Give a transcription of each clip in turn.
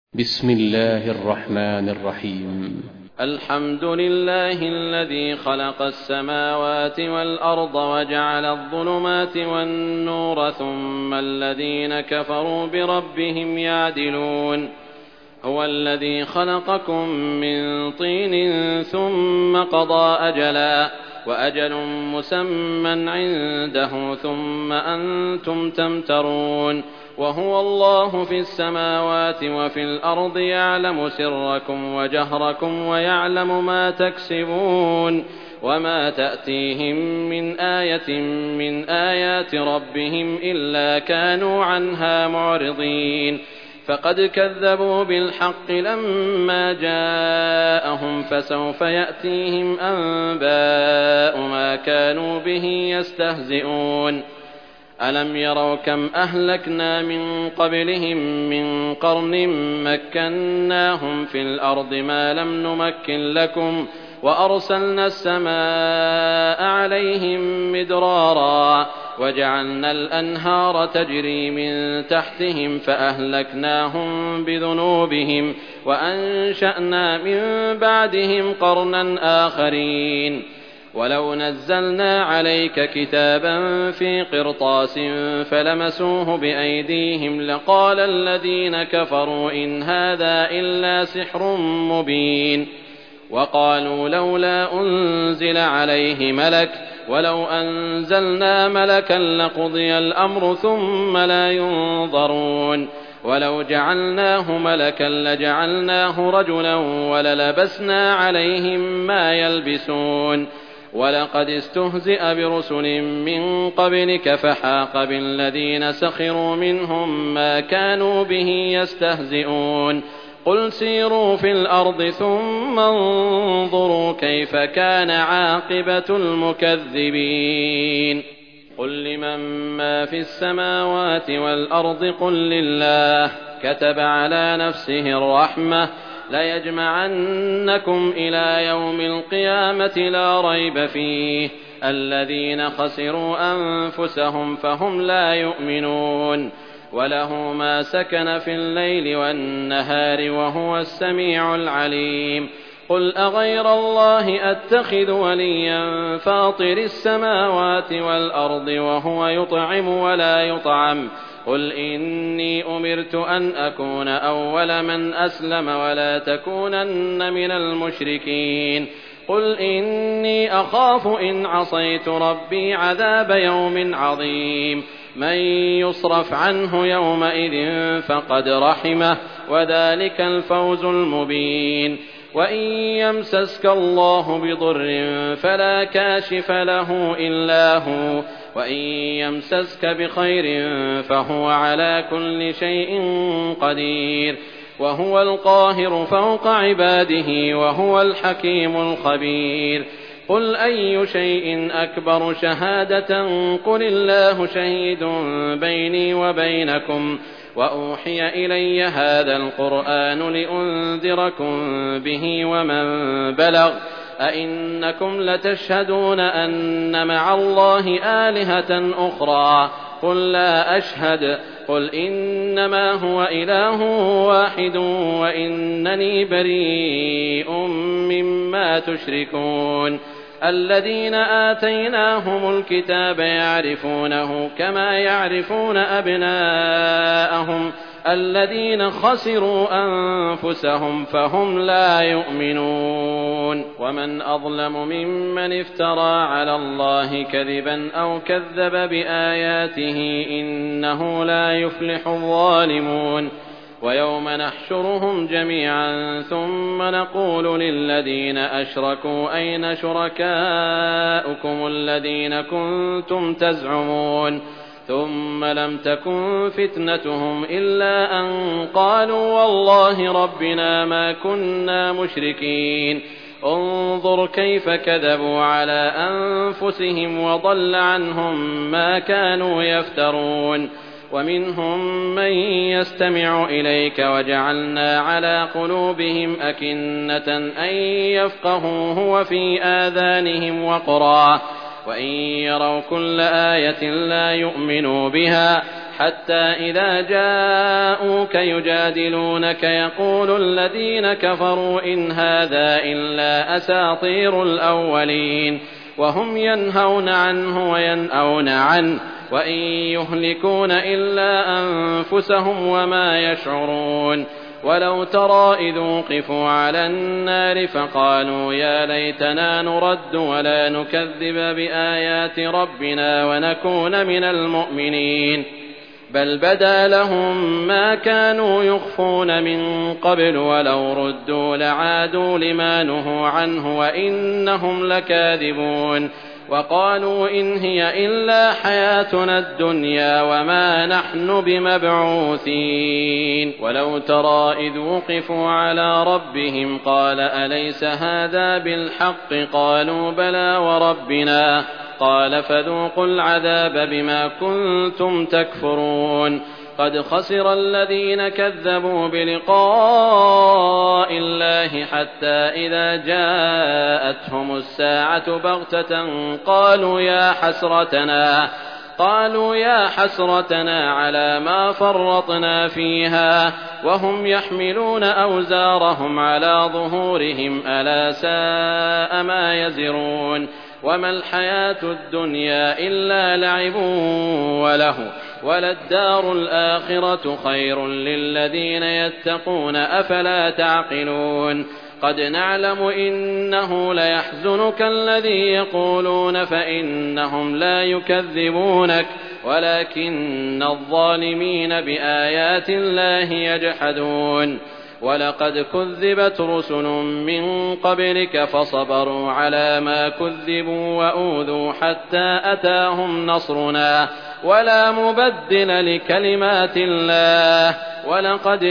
بسم الله الرحمن الرحيم. الحمد لله الذي خلق السماوات والأرض وجعل الظلمات والنور ثم الذين كفروا بربهم يعدلون. هو الذي خلقكم من طين ثم قضى أجلا وأجل مسمى عنده ثم أنتم تمترون. وهو الله في السماوات وفي الأرض يعلم سركم وجهركم ويعلم ما تكسبون. وما تأتيهم من آية من آيات ربهم إلا كانوا عنها معرضين. فقد كذبوا بالحق لما جاءهم فسوف يأتيهم أنباء ما كانوا به يستهزئون. ألم يروا كم أهلكنا من قبلهم من قرن مكناهم في الأرض ما لم نمكن لكم وأرسلنا السماء عليهم مدرارا وجعلنا الأنهار تجري من تحتهم فأهلكناهم بذنوبهم وأنشأنا من بعدهم قرنا آخرين. ولو نزلنا عليك كتابا في قرطاس فلمسوه بأيديهم لقال الذين كفروا إن هذا إلا سحر مبين. وقالوا لولا أنزل عليه ملك ولو أنزلنا ملكا لقضي الأمر ثم لا ينظرون. ولو جعلناه ملكا لجعلناه رجلا وللبسنا عليهم ما يلبسون. ولقد استهزئ برسل من قبلك فحاق بالذين سخروا منهم ما كانوا به يستهزئون. قل سيروا في الأرض ثم انظروا كيف كان عاقبة المكذبين. قل لمن ما في السماوات والأرض قل لله كتب على نفسه الرحمة ليجمعنكم إلى يوم القيامة لا ريب فيه الذين خسروا أنفسهم فهم لا يؤمنون. وله ما سكن في الليل والنهار وهو السميع العليم. قل أغير الله أتخذ وليا فاطر السماوات والأرض وهو يطعم ولا يطعم. قل إني أمرت أن أكون أول من أسلم ولا تكونن من المشركين. قل إني أخاف إن عصيت ربي عذاب يوم عظيم. من يصرف عنه يومئذ فقد رحمه وذلك الفوز المبين. وإن يمسسك الله بضر فلا كاشف له إلا هو وإن يمسسك بخير فهو على كل شيء قدير. وهو القاهر فوق عباده وهو الحكيم الخبير. قل أي شيء أكبر شهادة قل الله شهيد بيني وبينكم وأوحي إلي هذا القرآن لأنذركم به ومن بلغ أئنكم لتشهدون أن مع الله آلهة أخرى قل لا أشهد. قل إنما هو إله واحد وإنني بريء مما تشركون. الذين آتيناهم الكتاب يعرفونه كما يعرفون أبناءهم الذين خسروا أنفسهم فهم لا يؤمنون. ومن أظلم ممن افترى على الله كذبا أو كذب بآياته إنه لا يفلح الظالمون. ويوم نحشرهم جميعا ثم نقول للذين أشركوا أين شركاؤكم الذين كنتم تزعمون. ثم لم تكن فتنتهم إلا أن قالوا والله ربنا ما كنا مشركين. انظر كيف كذبوا على أنفسهم وضل عنهم ما كانوا يفترون. ومنهم من يستمع إليك وجعلنا على قلوبهم أكنة أن يفقهوه وفي آذانهم وقرا وإن يروا كل آية لا يؤمنوا بها حتى إذا جاءوك يجادلونك يقول الذين كفروا إن هذا إلا أساطير الأولين وهم ينهون عنه وينأون عنه وإن يهلكون إلا أنفسهم وما يشعرون ولو ترى إذ وقفوا على النار فقالوا يا ليتنا نرد ولا نكذب بآيات ربنا ونكون من المؤمنين بل بدا لهم ما كانوا يخفون من قبل ولو ردوا لعادوا لما نهوا عنه وإنهم لكاذبون وقالوا إن هي إلا حياتنا الدنيا وما نحن بمبعوثين ولو ترى إذ وقفوا على ربهم قال أليس هذا بالحق قالوا بلى وربنا قال فذوقوا العذاب بما كنتم تكفرون قد خسر الذين كذبوا بلقاء الله حتى إذا جاءتهم الساعة بغتة قالوا يا حسرتنا على ما فرطنا فيها وهم يحملون أوزارهم على ظهورهم ألا ساء ما يزرون وما الحياة الدنيا إلا لعب وله وللدار الآخرة خير للذين يتقون أفلا تعقلون قد نعلم إنه ليحزنك الذي يقولون فإنهم لا يكذبونك ولكن الظالمين بآيات الله يجحدون ولقد كذبت رسل من قبلك فصبروا على ما كذبوا وأوذوا حتى أتاهم نصرنا ولا مبدل لكلمات الله ولقد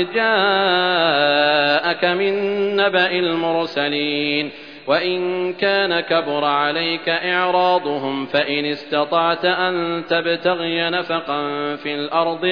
جاءك من نبأ المرسلين وإن كان كبر عليك إعراضهم فإن استطعت أن تبتغي نفقا في الأرض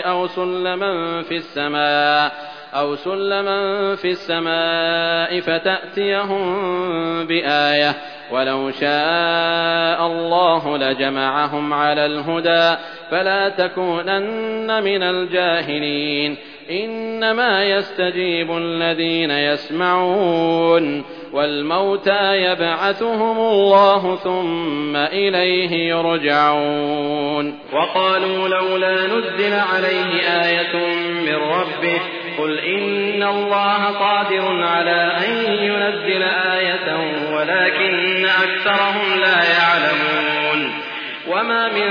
أو سلما في السماء فتأتيهم بآية ولو شاء الله لجمعهم على الهدى فلا تكونن من الجاهلين إنما يستجيب الذين يسمعون والموتى يبعثهم الله ثم إليه يرجعون وقالوا لولا نزل عليه آية من ربه قل إن الله قادر على أن ينزل آية ولكن أكثرهم لا يعلمون وما من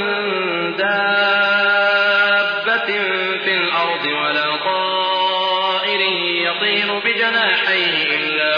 دابة في الأرض ولا طائر يطير بجناحيه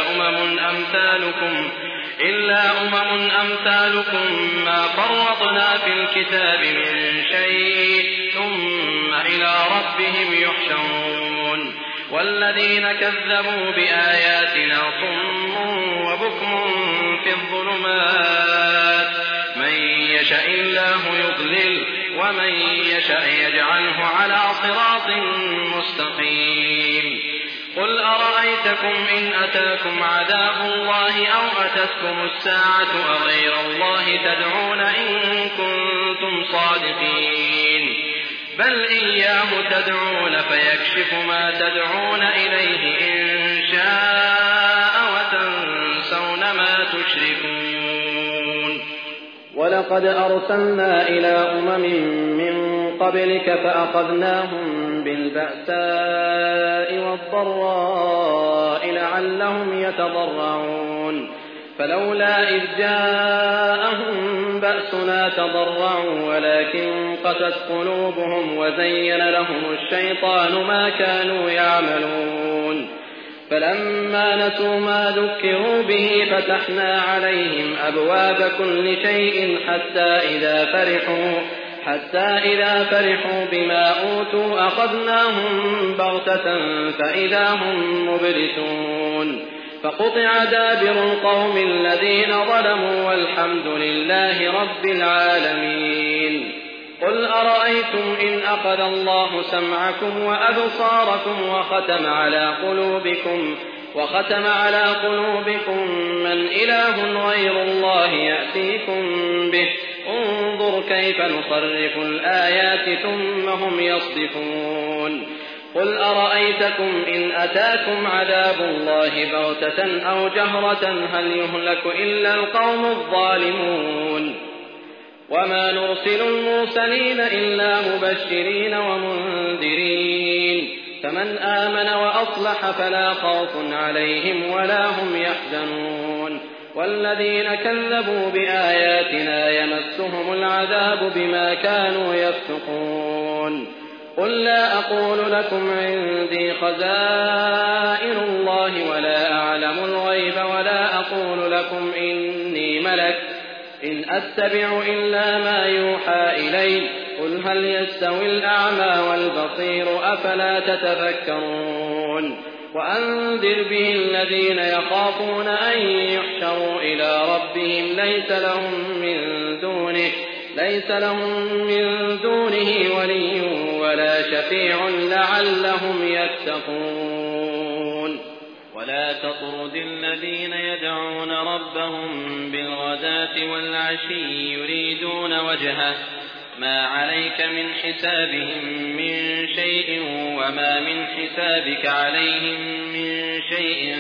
إلا أمم أمثالكم ما فرطنا في الكتاب من شيء ثم إلى ربهم يحشرون والذين كذبوا بآياتنا صم وبكم في الظلمات من يشاء الله يضلل ومن يشاء يجعله على صراط مستقيم قل أرأيتكم إن أتاكم عذاب الله أو أتتكم الساعة أغير الله تدعون إن كنتم صادقين بل إياه تدعون فيكشف ما تدعون إليه إن شاء وتنسون ما تشركون ولقد أرسلنا إلى أمم من قبلك فأخذناهم بالبأساء والضراء لعلهم يتضرعون فلولا إذ جاءهم بأسنا تضرعوا ولكن قست قلوبهم وزين لهم الشيطان ما كانوا يعملون فلما نسوا ما ذكروا به فتحنا عليهم أبواب كل شيء حتى إذا فرحوا بما أوتوا أخذناهم بغتة فإذا هم مبلسون فقطع دابر القوم الذين ظلموا والحمد لله رب العالمين قل أرأيتم إن أخذ الله سمعكم وأبصاركم وختم على قلوبكم من إله غير الله يأتيكم به انظر كيف نصرف الآيات ثم هم يصدفون قل أرأيتكم إن أتاكم عذاب الله بغتة أو جهرة هل يهلك إلا القوم الظالمون وما نرسل المرسلين إلا مبشرين ومنذرين فمن آمن وأصلح فلا خوف عليهم ولا هم يحزنون والذين كذبوا بآياتنا يمسهم العذاب بما كانوا يفسقون قل لا أقول لكم عندي خزائن الله ولا أعلم الغيب ولا أقول لكم إني ملك إن أتبع إلا ما يوحى إلي قل هل يستوي الأعمى والبصير أفلا تتفكرون وأنذر به الذين يخافون أن يحشروا إلى ربهم ليس لهم من دونه ولي ولا شفيع لعلهم يتقون ولا تطرد الذين يدعون ربهم بالغداة والعشي يريدون وجهه ما عليك من حسابهم من شيء وما من حسابك عليهم من شيء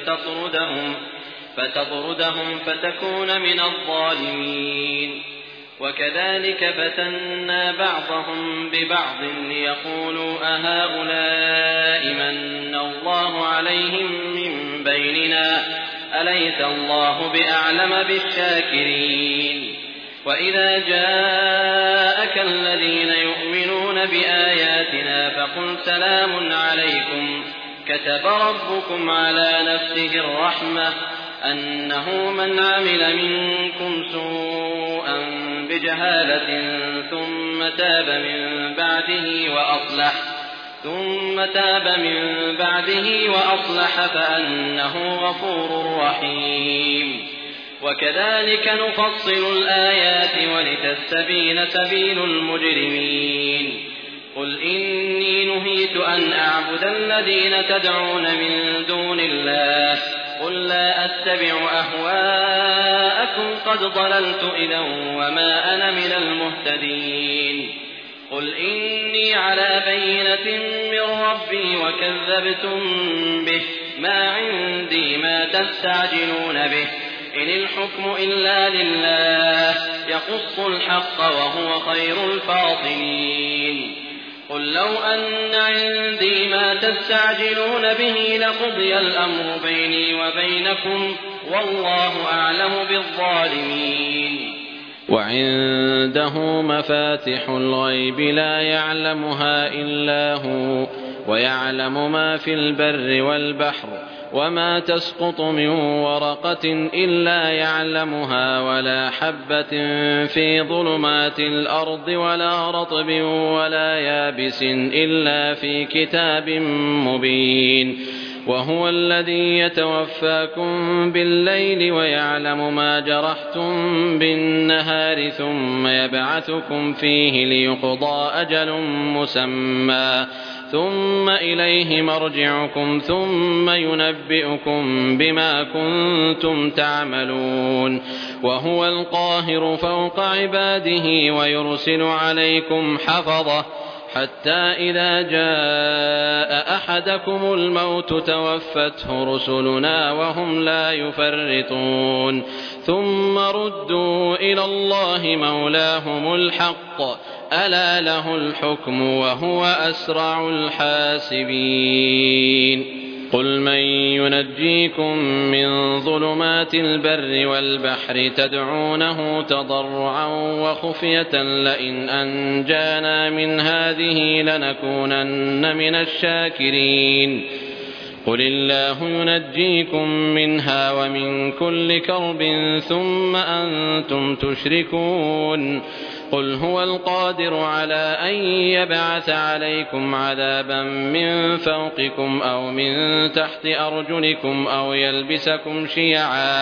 فتطردهم فتكون من الظالمين وكذلك فتنا بعضهم ببعض ليقولوا أهؤلاء من الله عليهم من بيننا أليس الله بأعلم بالشاكرين وإذا جاءك الذين يؤمنون بآياتنا فقل سلام عليكم كتب ربكم على نفسه الرحمة أنه من عمل منكم سوءا بجهالة ثم تاب من بعده وأصلح فأنه غفور رحيم وكذلك نفصل الآيات ولتستبين سبيل المجرمين قل إني نهيت أن أعبد الذين تدعون من دون الله قل لا أتبع أهواءكم قد ضللت إذا وما أنا من المهتدين قل إني على بينة من ربي وكذبتم به ما عندي ما تستعجلون به إن الحكم إلا لله يقص الحق وهو خير الفاصلين قل لو أن عندي ما تستعجلون به لقضي الأمر بيني وبينكم والله أعلم بالظالمين وعنده مفاتح الغيب لا يعلمها إلا هو ويعلم ما في البر والبحر وما تسقط من ورقة إلا يعلمها ولا حبة في ظلمات الأرض ولا رطب ولا يابس إلا في كتاب مبين وهو الذي يتوفاكم بالليل ويعلم ما جرحتم بالنهار ثم يبعثكم فيه ليقضى أجل مسمى ثم إليه مرجعكم ثم ينبئكم بما كنتم تعملون وهو القاهر فوق عباده ويرسل عليكم حفظة حتى إذا جاء أحدكم الموت توفته رسلنا وهم لا يفرطون ثم ردوا إلى الله مولاهم الحق ألا له الحكم وهو أسرع الحاسبين قل من ينجيكم من ظلمات البر والبحر تدعونه تضرعا وخفية لئن أنجانا من هذه لنكونن من الشاكرين قل الله ينجيكم منها ومن كل كرب ثم أنتم تشركون قل هو القادر على أن يبعث عليكم عذابا من فوقكم أو من تحت أرجلكم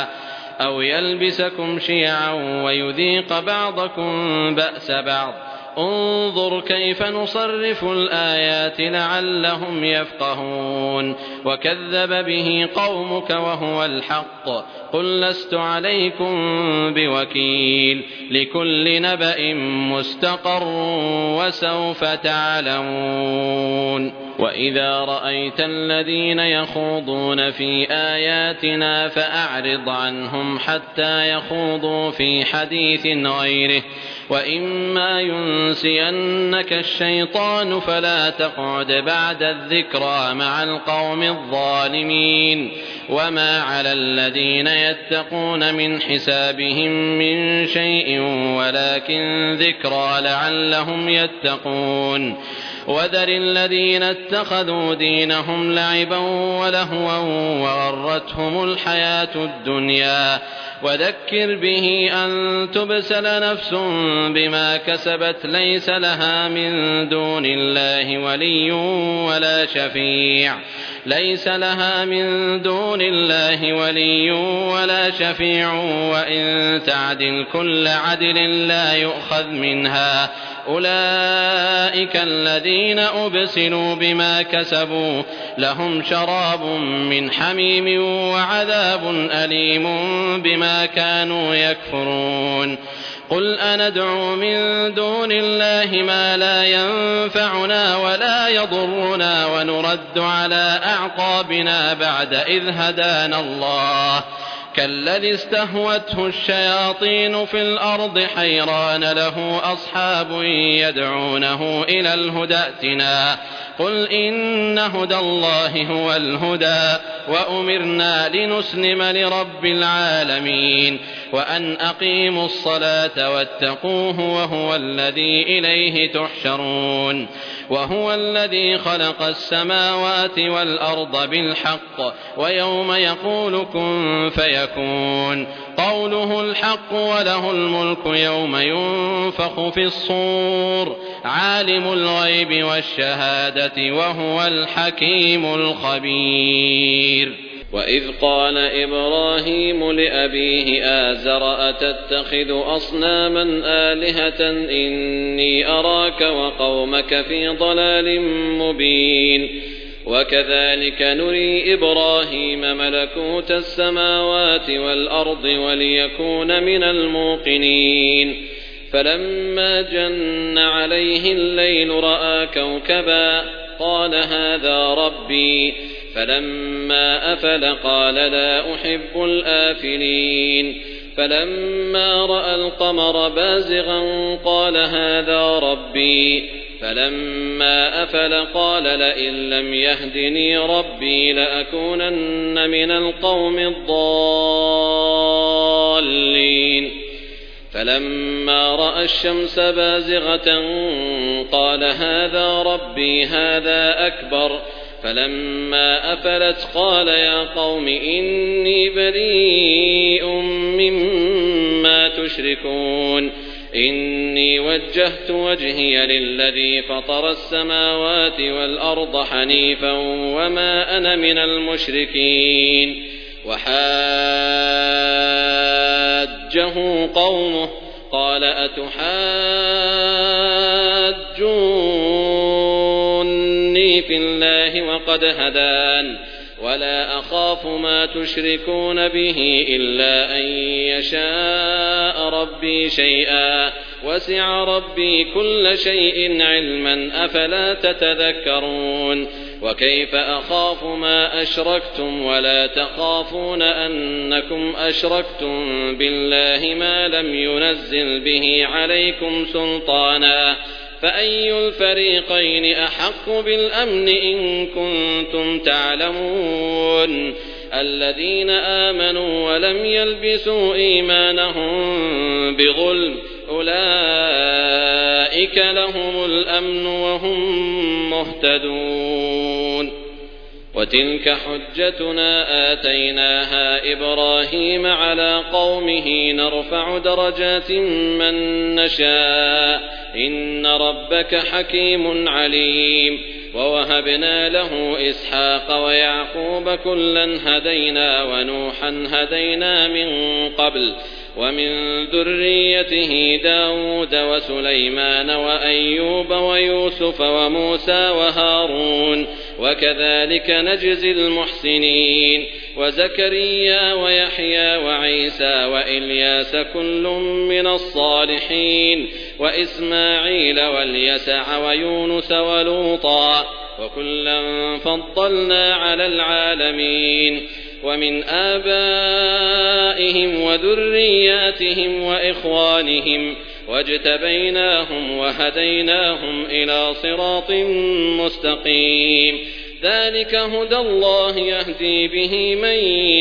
أو يلبسكم شيعا ويذيق بعضكم بأس بعض انظر كيف نصرف الآيات لعلهم يفقهون وكذب به قومك وهو الحق قل لست عليكم بوكيل لكل نبأ مستقر وسوف تعلمون وإذا رأيت الذين يخوضون في آياتنا فأعرض عنهم حتى يخوضوا في حديث غيره وإما ينسينك الشيطان فلا تقعد بعد الذكرى مع القوم الظالمين وما على الذين يتقون من حسابهم من شيء ولكن ذكرى لعلهم يتقون وذر الذين اتخذوا دينهم لعبا ولهوا وغرتهم الحياة الدنيا وذكر به أن تبسل نفس بما كسبت ليس لها من دون الله ولي ولا شفيع وإن تعدل كل عدل لا يؤخذ منها أولئك الذين أبسلوا بما كسبوا لهم شراب من حميم وعذاب أليم بما كانوا يكفرون قل أندعو من دون الله ما لا ينفعنا ولا يضرنا ونرد على أعقابنا بعد إذ هدانا الله كالذي استهوته الشياطين في الأرض حيران له أصحاب يدعونه إلى الهدى ائتنا قل إن هدى الله هو الهدى وأمرنا لنسلم لرب العالمين وأن أقيموا الصلاة واتقوه وهو الذي إليه تحشرون وهو الذي خلق السماوات والأرض بالحق ويوم يقول كن فيكون قوله الحق وله الملك يوم ينفخ في الصور عالم الغيب والشهادة وهو الحكيم الخبير وإذ قال إبراهيم لأبيه آزر أتتخذ أصناما آلهة إني أراك وقومك في ضلال مبين وكذلك نري إبراهيم ملكوت السماوات والأرض وليكون من الموقنين فلما جن عليه الليل رأى كوكبا قال هذا ربي فلما أفل قال لا أحب الآفلين فلما رأى القمر بازغا قال هذا ربي فلما أفل قال لئن لم يهدني ربي لأكونن من القوم الضالين فلما رأى الشمس بازغة قال هذا ربي هذا أكبر فلما أفلت قال يا قوم إني بريء مما تشركون إني وجهت وجهي للذي فطر السماوات والأرض حنيفا وما أنا من المشركين وحاجه قومه قال أتحاجوني في الله وقد هدان ولا أخاف ما تشركون به إلا أن يشاء ربي شيئا وسع ربي كل شيء علما أفلا تتذكرون وكيف أخاف ما أشركتم ولا تخافون أنكم أشركتم بالله ما لم ينزل به عليكم سلطانا فأي الفريقين أحق بالأمن إن كنتم تعلمون الذين آمنوا ولم يلبسوا إيمانهم بظلم أولئك لهم الأمن وهم مهتدون وتلك حجتنا آتيناها إبراهيم على قومه نرفع درجات من نشاء إن ربك حكيم عليم ووهبنا له إسحاق ويعقوب كلا هدينا ونوحا هدينا من قبل ومن ذريته داود وسليمان وأيوب ويوسف وموسى وهارون وكذلك نجزي المحسنين وزكريا ويحيى وعيسى وإلياس كل من الصالحين وإسماعيل واليسع ويونس ولوطا وكلا فضلنا على العالمين ومن آبائهم وذرياتهم وإخوانهم واجتبيناهم وهديناهم إلى صراط مستقيم ذلك هدى الله يهدي به من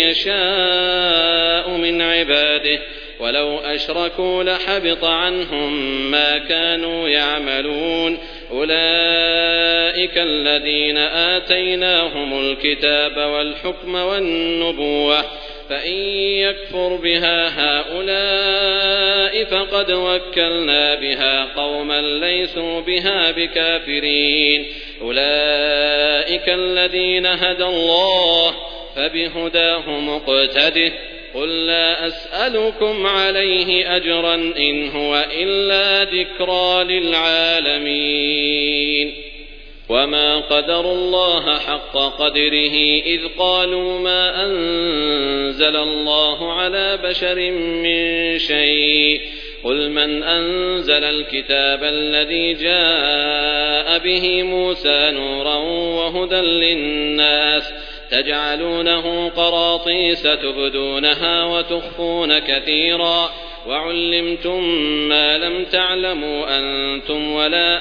يشاء من عباده ولو أشركوا لحبط عنهم ما كانوا يعملون أولئك الذين آتيناهم الكتاب والحكم والنبوة فإن يكفر بها هؤلاء فقد وكلنا بها قوما ليسوا بها بكافرين أولئك الذين هدى الله فبهداه مقتده قل لا أسألكم عليه أجرا إن هو إلا ذكرى للعالمين وما قدروا الله حق قدره إذ قالوا ما أنزل الله على بشر من شيء قل من أنزل الكتاب الذي جاء به موسى نورا وهدى للناس تجعلونه قراطيس تبدونها وتخفون كثيرا وعلمتم ما لم تعلموا أنتم ولا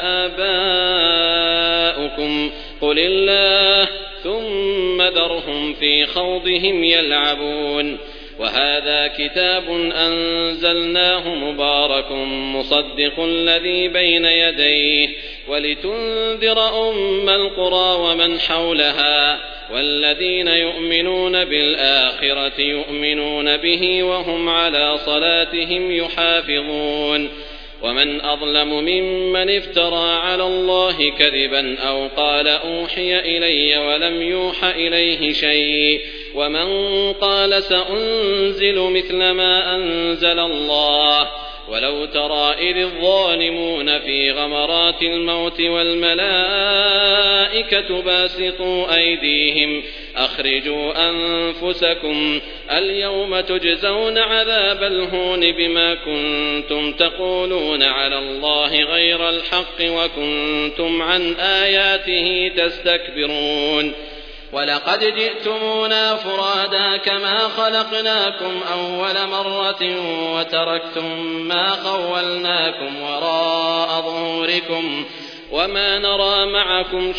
آباؤكم قل الله ثم ذرهم في خوضهم يلعبون وهذا كتاب أنزلناه مبارك مصدق الذي بين يديه ولتنذر أم القرى ومن حولها والذين يؤمنون بالآخرة يؤمنون به وهم على صلاتهم يحافظون ومن أظلم ممن افترى على الله كذبا أو قال أوحي إلي ولم يوح إليه شيء ومن قال سأنزل مثل ما أنزل الله ولو ترى إذ الظالمون في غمرات الموت والملائكة باسطوا أيديهم أخرجوا أنفسكم اليوم تجزون عذاب الهون بما كنتم تقولون على الله غير الحق وكنتم عن آياته تستكبرون ولقد جئتمونا فرادا كما خلقناكم أول مرة وتركتم ما خولناكم وراء ظهوركم وما نرى معكم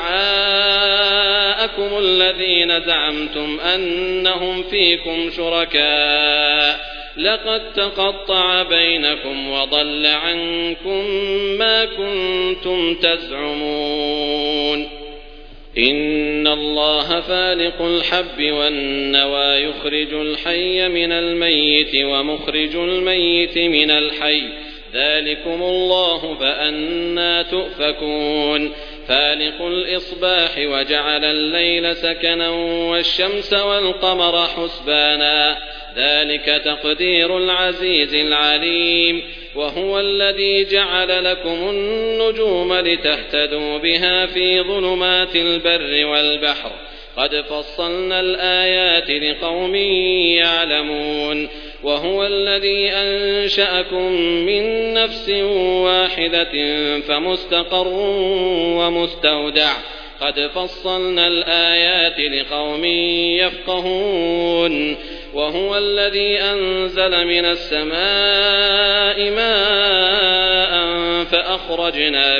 شفعاءكم الذين زعمتم أنهم فيكم شركاء لقد تقطع بينكم وضل عنكم ما كنتم تزعمون إن الله فالق الحب والنوى يخرج الحي من الميت ومخرج الميت من الحي ذلكم الله فأنى تؤفكون فالق الإصباح وجعل الليل سكنا والشمس والقمر حسبانا ذلك تقدير العزيز العليم وهو الذي جعل لكم النجوم لتهتدوا بها في ظلمات البر والبحر قد فصلنا الآيات لقوم يعلمون وهو الذي أنشأكم من نفس واحدة فمستقر ومستودع قد فصلنا الآيات لقوم يفقهون وهو الذي أنزل من السماء ماء فأخرجنا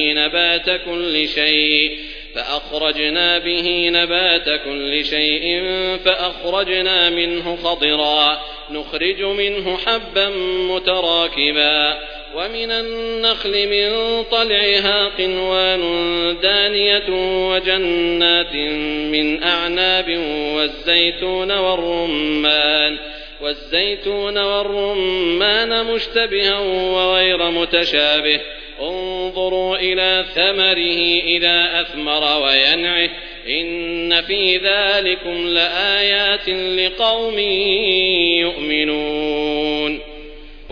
به نبات كل شيء فأخرجنا منه خضرا نخرج منه حبا متراكبا ومن النخل من طلعها قنوان دانية وجنات من أعناب والزيتون والرمان مشتبها وغير متشابه انظروا إلى ثمره إذا أثمر وينعه إن في ذلكم لآيات لقوم يؤمنون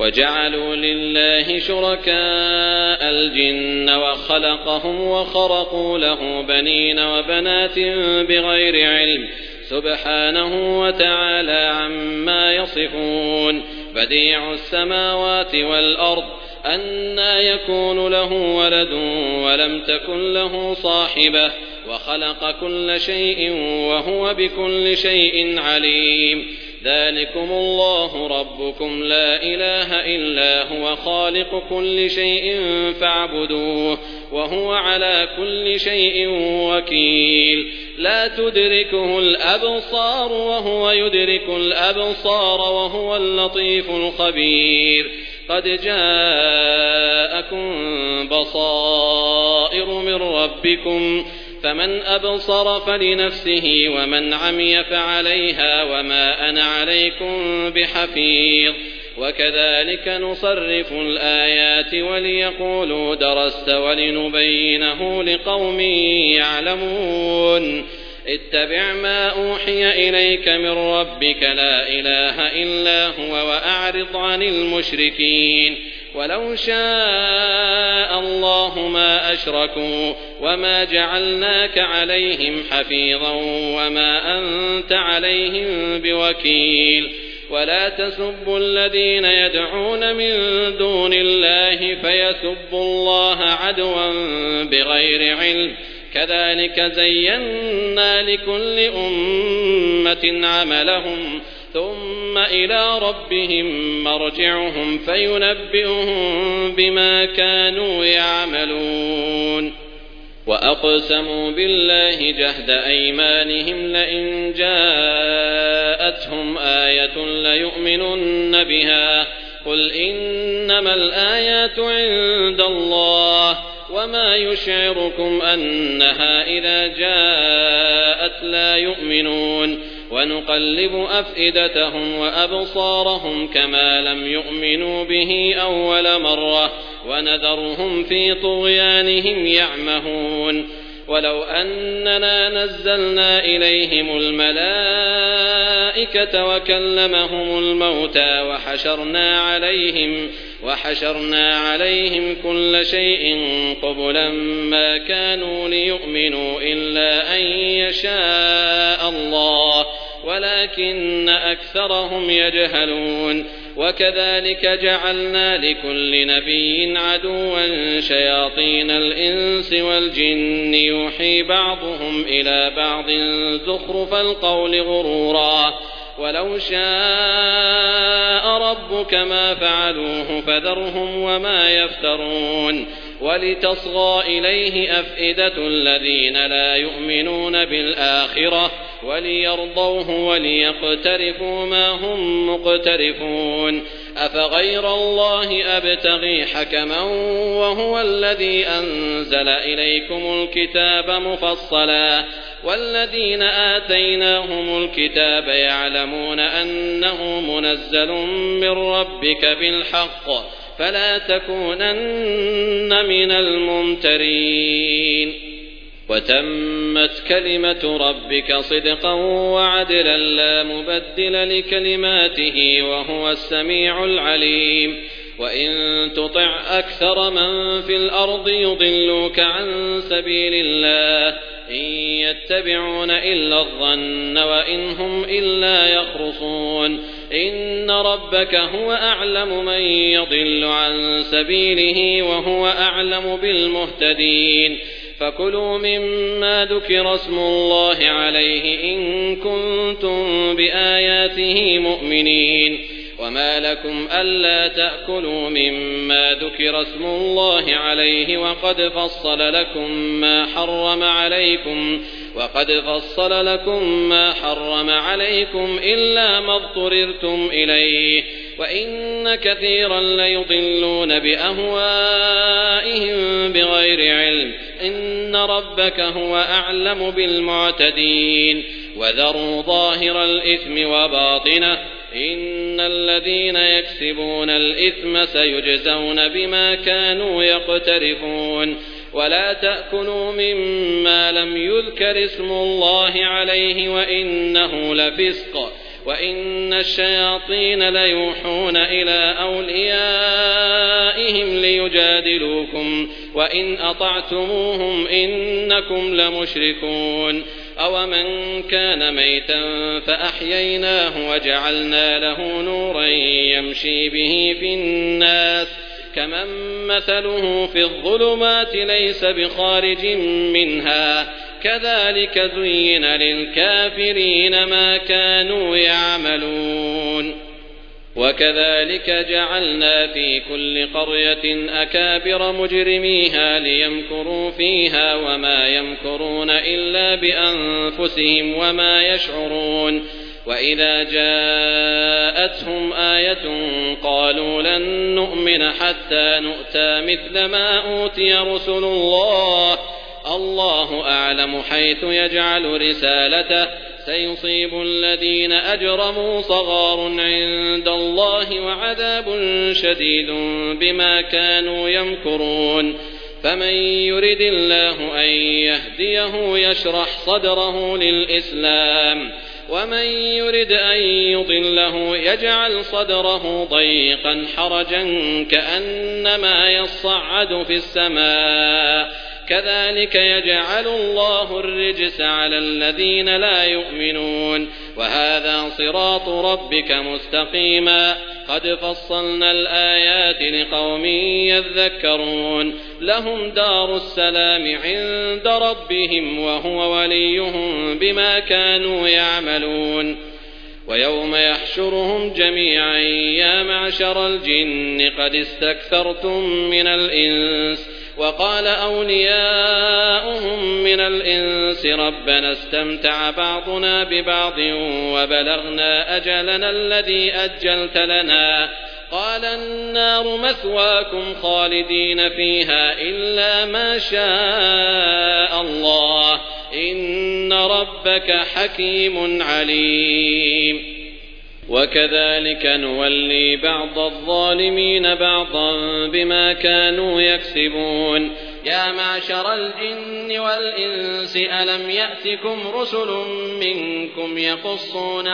وجعلوا لله شركاء الجن وخلقهم وخرقوا له بنين وبنات بغير علم سبحانه وتعالى عما يصفون. بديع السماوات والأرض أنى يكون له ولد ولم تكن له صاحبة وخلق كل شيء وهو بكل شيء عليم. ذلكم الله ربكم لا إله إلا هو خالق كل شيء فاعبدوه وهو على كل شيء وكيل. لا تدركه الأبصار وهو يدرك الأبصار وهو اللطيف الخبير. قد جاءكم بصائر من ربكم فمن أبصر فلنفسه ومن عمي فعليها وما أنا عليكم بحفيظ. وكذلك نصرف الآيات وليقولوا درست ولنبينه لقوم يعلمون. اتبع ما أوحي إليك من ربك لا إله إلا هو وأعرض عن المشركين. ولو شاء الله ما أشركوا وما جعلناك عليهم حفيظا وما أنت عليهم بوكيل. ولا تسبوا الذين يدعون من دون الله فيسبوا الله عدوا بغير علم. كذلك زينا لكل أمة عملهم ثم إلى ربهم مرجعهم فينبئهم بما كانوا يعملون. وأقسموا بالله جهد أيمانهم لئن جاءتهم آية ليؤمنن بها قل إنما الآيات عند الله وما يشعركم أنها إذا جاءت لا يؤمنون. ونقلب أفئدتهم وأبصارهم كما لم يؤمنوا به أول مرة ونذرهم في طغيانهم يعمهون. ولو أننا نزلنا إليهم الملائكة وكلمهم الموتى وحشرنا عليهم كل شيء قبلا ما كانوا ليؤمنوا إلا أن يشاء الله ولكن أكثرهم يجهلون. وكذلك جعلنا لكل نبي عدوا شياطين الإنس والجن يوحي بعضهم إلى بعض زخرف القول غرورا. ولو شاء ربك ما فعلوه فذرهم وما يفترون. ولتصغى إليه أفئدة الذين لا يؤمنون بالآخرة وليرضوه وليقترفوا ما هم مقترفون. أفغير الله أبتغي حكما وهو الذي أنزل إليكم الكتاب مفصلا والذين آتيناهم الكتاب يعلمون أنه منزل من ربك بالحق فلا تكونن من الممترين. وتمت كلمة ربك صدقا وعدلا لا مبدل لكلماته وهو السميع العليم. وإن تطع أكثر من في الأرض يضلوك عن سبيل الله إن يتبعون إلا الظن وإن هم إلا يخرصون. إن ربك هو أعلم من يضل عن سبيله وهو أعلم بالمهتدين. فكلوا مما ذكر اسم الله عليه إن كنتم بآياته مؤمنين. وما لكم ألا تأكلوا مما ذكر اسم الله عليه وقد فصل لكم ما حرم عليكم إلا ما اضطررتم إليه. وإن كثيرا ليضلون بأهوائهم بغير علم. إن ربك هو أعلم بالمعتدين. وذروا ظاهر الإثم وباطنه إن الذين يكسبون الإثم سيجزون بما كانوا يقترفون. ولا تأكلوا مما لم يذكر اسم الله عليه وإنه لفسق وإن الشياطين ليوحون إلى أوليائهم ليجادلوكم وإن أطعتموهم إنكم لمشركون أومن كان ميتا فأحييناه وجعلنا له نورا يمشي به في الناس كمن مثله في الظلمات ليس بخارج منها كذلك زين للكافرين ما كانوا يعملون وكذلك جعلنا في كل قرية أكابر مجرميها ليمكروا فيها وما يمكرون إلا بأنفسهم وما يشعرون وإذا جاءتهم آية قالوا لن نؤمن حتى نؤتى مثل ما أوتي رسل الله أعلم حيث يجعل رسالته سيصيب الذين أجرموا صغار عند الله وعذاب شديد بما كانوا يمكرون فمن يرد الله أن يهديه يشرح صدره للإسلام ومن يرد أن يضله يجعل صدره ضيقا حرجا كأنما يصعد في السماء كذلك يجعل الله الرجس على الذين لا يؤمنون وهذا صراط ربك مستقيما قد فصلنا الآيات لقوم يذكرون لهم دار السلام عند ربهم وهو وليهم بما كانوا يعملون ويوم يحشرهم جميعا يا معشر الجن قد استكثرتم من الإنس وقال أولياؤهم من الإنس ربنا استمتع بعضنا ببعض وبلغنا أجلنا الذي أجلت لنا قال النار مثواكم خالدين فيها إلا ما شاء الله إن ربك حكيم عليم وكذلك نولي بعض الظالمين بعضا بما كانوا يكسبون يا معشر الجن والإنس ألم يأتكم رسل منكم يقصون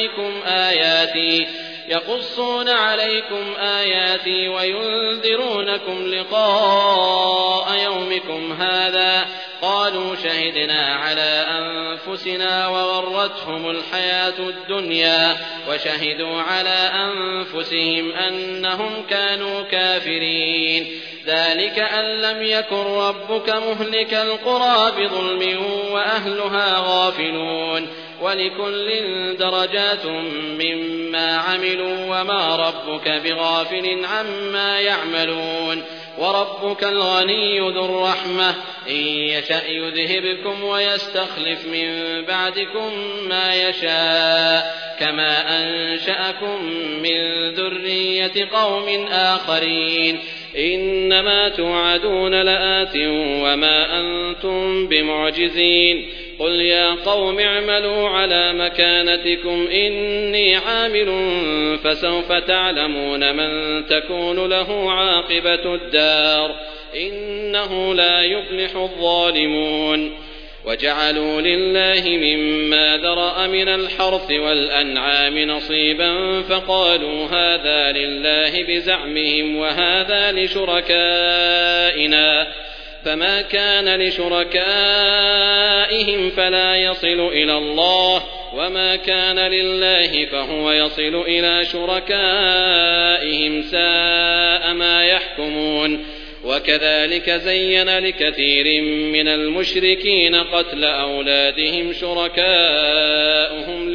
عليكم آياتي وينذرونكم لقاء يومكم هذا قالوا شهدنا على أنفسنا وغرتهم الحياة الدنيا وشهدوا على أنفسهم أنهم كانوا كافرين ذلك أن لم يكن ربك مهلك القرى بظلم وأهلها غافلون ولكل درجات مما عملوا وما ربك بغافل عما يعملون وربك الغني ذو الرحمة إن يشأ يذهبكم ويستخلف من بعدكم ما يشاء كما أنشأكم من ذرية قوم آخرين إنما توعدون لآت وما أنتم بمعجزين قل يا قوم اعملوا على مكانتكم إني عامل فسوف تعلمون من تكون له عاقبة الدار إنه لا يفلح الظالمون وجعلوا لله مما ذرأ من الحرث والأنعام نصيبا فقالوا هذا لله بزعمهم وهذا لشركائنا فما كان لشركائهم فلا يصل إلى الله وما كان لله فهو يصل إلى شركائهم ساء ما يحكمون وكذلك زين لكثير من المشركين قتل أولادهم شركاؤهم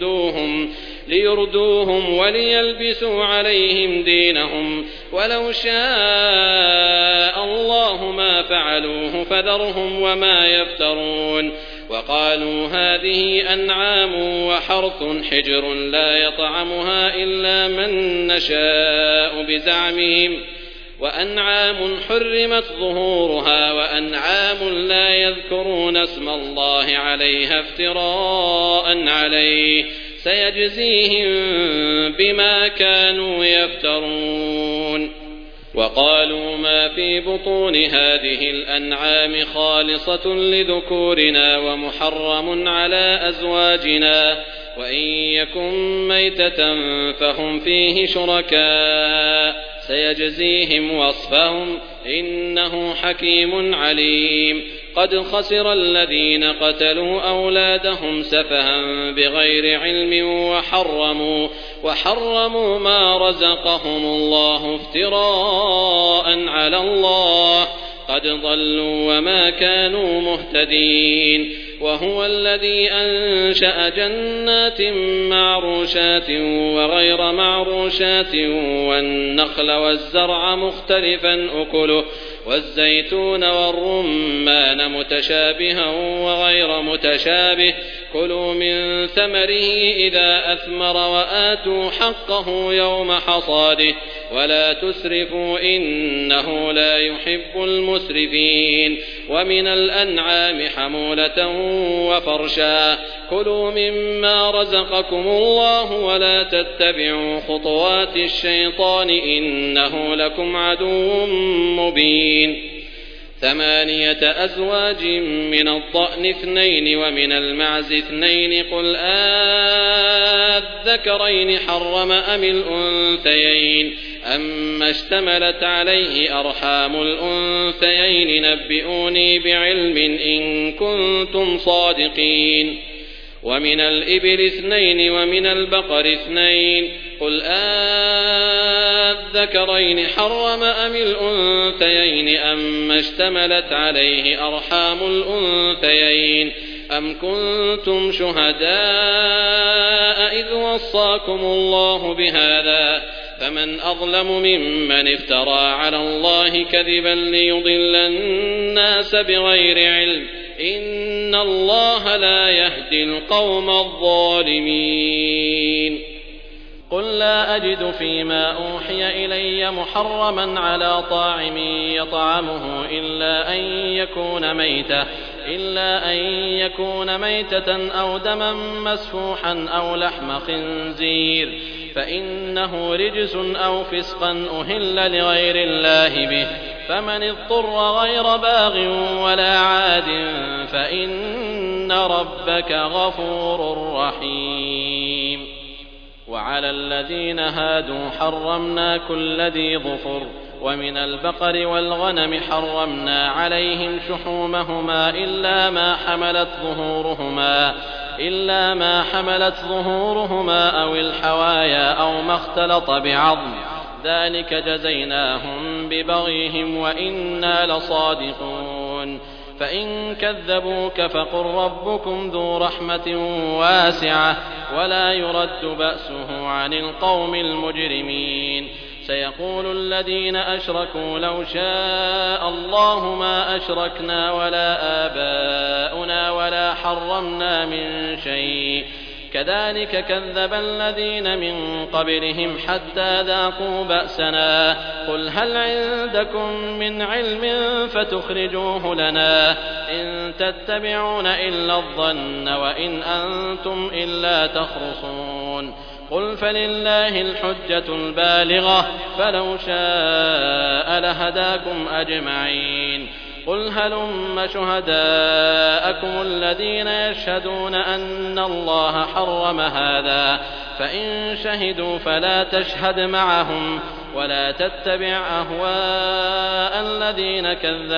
ليردوهم وليلبسوا عليهم دينهم ولو شاء الله ما فعلوه فذرهم وما يفترون وقالوا هذه أنعام وحرث حجر لا يطعمها إلا من نشاء بزعمهم وأنعام حرمت ظهورها وأنعام لا يذكرون اسم الله عليها افتراء عليه سيجزيهم بما كانوا يفترون وقالوا ما في بطون هذه الأنعام خالصة لذكورنا ومحرم على أزواجنا وإن يكن ميتة فهم فيه شركاء سيجزيهم وصفهم إنه حكيم عليم قد خسر الذين قتلوا أولادهم سفها بغير علم وحرموا ما رزقهم الله افتراء على الله قد ضلوا وما كانوا مهتدين وهو الذي أنشأ جنات معروشات وغير معروشات والنخل والزرع مختلفا أكله والزيتون والرمان متشابها وغير متشابه كلوا من ثمره إذا أثمر وآتوا حقه يوم حصاده ولا تسرفوا إنه لا يحب المسرفين ومن الأنعام حمولة وفرشا كلوا مما رزقكم الله ولا تتبعوا خطوات الشيطان إنه لكم عدو مبين 8 أزواج من الضأن 2 ومن المعز 2 قل أذكرين حرم أم الأنثيين أما اشتملت عليه أرحام الأنثيين نبئوني بعلم إن كنتم صادقين ومن الإبل 2 ومن البقر 2 قل أذكرين حرم أم الأنثيين أما اشتملت عليه أرحام الأنثيين أم كنتم شهداء إذ وصاكم الله بهذا فمن أظلم ممن افترى على الله كذبا ليضل الناس بغير علم إن الله لا يهدي القوم الظالمين قل لا أجد فيما أوحي إلي محرما على طاعم يطعمه إلا أن يكون ميتة أو دما مسفوحا أو لحم خنزير فإنه رجس أو فسقا أهل لغير الله به فمن اضطر غير باغ ولا عاد فإن ربك غفور رحيم وعلى الذين هادوا حرمنا كل ذي ظفر ومن البقر والغنم حرمنا عليهم شحومهما إلا ما حملت ظهورهما أو الحوايا أو ما اختلط بعظم ذلك جزيناهم ببغيهم وإنا لصادقون فإن كذبوك فقل ربكم ذو رحمة واسعة ولا يرد بأسه عن القوم المجرمين سيقول الذين أشركوا لو شاء الله ما أشركنا ولا آباؤنا ولا حرمنا من شيء كذلك كذب الذين من قبلهم حتى ذاقوا بأسنا قل هل عندكم من علم فتخرجوه لنا إن تتبعون إلا الظن وإن أنتم إلا تخرصون قل فلله الحجة البالغة فلو شاء لهداكم أجمعين قل هلم شهداءكم الذين يشهدون أن الله حرم هذا فإن شهدوا فلا تشهد معهم ولا تتبع أهواء الذين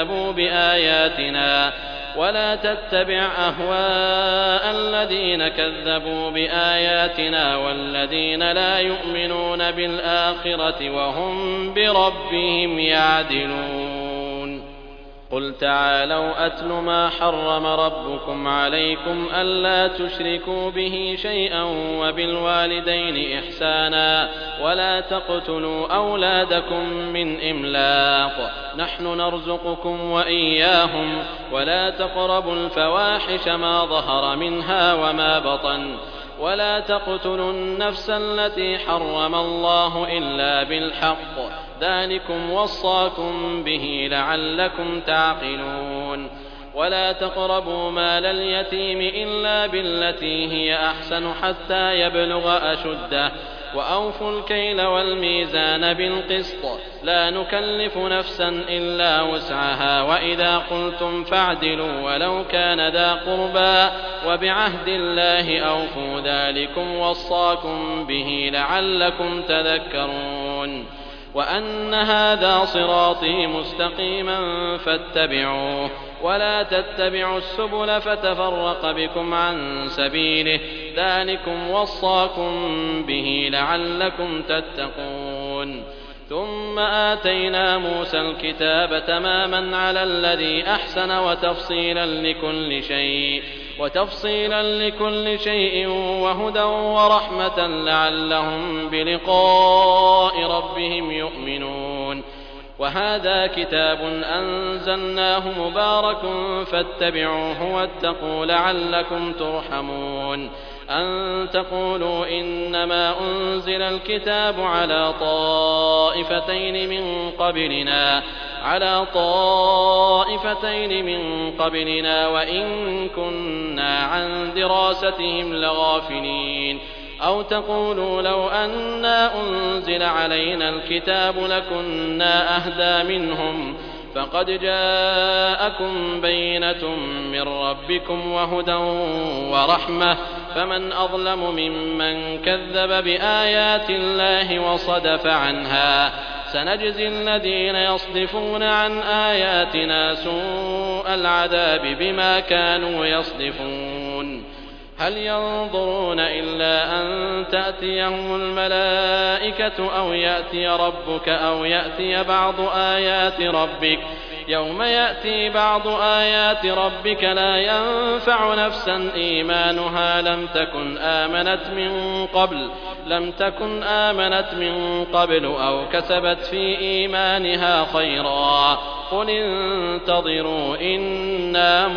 كذبوا بآياتنا والذين لا يؤمنون بالآخرة وهم بربهم يعدلون قل تعالوا أتل ما حرم ربكم عليكم ألا تشركوا به شيئا وبالوالدين إحسانا ولا تقتلوا أولادكم من إملاق نحن نرزقكم وإياهم ولا تقربوا الفواحش ما ظهر منها وما بطن ولا تقتلوا النفس التي حرم الله إلا بالحق ذلكم وصاكم به لعلكم تعقلون ولا تقربوا مال اليتيم إلا بالتي هي أحسن حتى يبلغ أشده وأوفوا الكيل والميزان بالقسط لا نكلف نفسا إلا وسعها وإذا قلتم فاعدلوا ولو كان ذا قربى وبعهد الله أوفوا ذلكم وصاكم به لعلكم تذكرون وأن هذا صراطي مستقيما فاتبعوه ولا تتبعوا السبل فتفرق بكم عن سبيله ذلكم وصاكم به لعلكم تتقون ثم آتينا موسى الكتاب تماما على الذي أحسن وتفصيلا لكل شيء وهدى ورحمة لعلهم بلقاء ربهم يؤمنون وهذا كتاب أنزلناه مبارك فاتبعوه واتقوا لعلكم ترحمون أن تقولوا إنما أنزل الكتاب على طائفتين من قبلنا وإن كنا عن دراستهم لغافلين أو تقولوا لو أنا أنزل علينا الكتاب لكنا أهدى منهم فقد جاءكم بينة من ربكم وهدى ورحمة فمن أظلم ممن كذب بآيات الله وصدف عنها سنجزي الذين يصدفون عن آياتنا سوء العذاب بما كانوا يصدفون هل ينظرون إلا أن تأتيهم الملائكة أو يأتي ربك أو يأتي بعض آيات ربك يوم يأتي بعض آيات ربك لا ينفع نفسا إيمانها لم تكن آمنت من قبل أو كسبت في إيمانها خيرا قل انتظروا إنا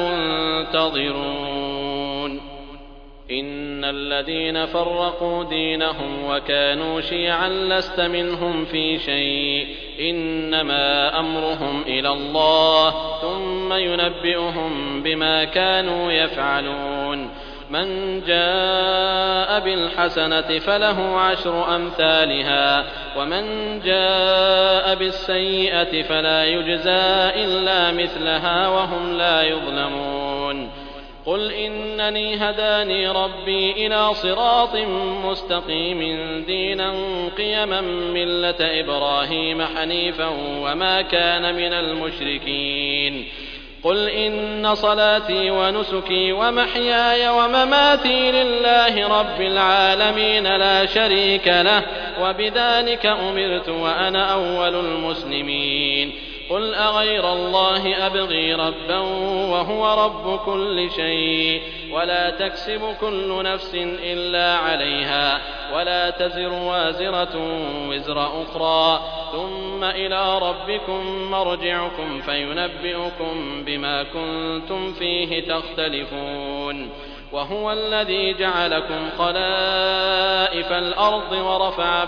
منتظرون إن الذين فرقوا دينهم وكانوا شيعا لست منهم في شيء إنما أمرهم إلى الله ثم ينبئهم بما كانوا يفعلون من جاء بالحسنة فله 10 أمثالها ومن جاء بالسيئة فلا يجزى إلا مثلها وهم لا يظلمون قل إنني هداني ربي إلى صراط مستقيم دينا قيما ملة إبراهيم حنيفا وما كان من المشركين قل إن صلاتي ونسكي ومحياي ومماتي لله رب العالمين لا شريك له وبذلك أمرت وأنا أول المسلمين قل أغير الله أبغي ربا وهو رب كل شيء ولا تكسب كل نفس إلا عليها ولا تزر وازرة وزر أخرى ثم إلى ربكم مرجعكم فينبئكم بما كنتم فيه تختلفون وهو الذي جعلكم خلائف الأرض ورفع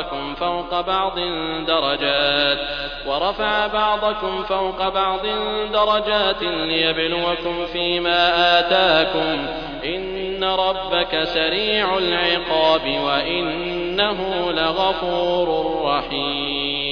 بعضكم فوق بعض درجات ليبلوكم فيما آتاكم إن ربك سريع العقاب وإنه لغفور رحيم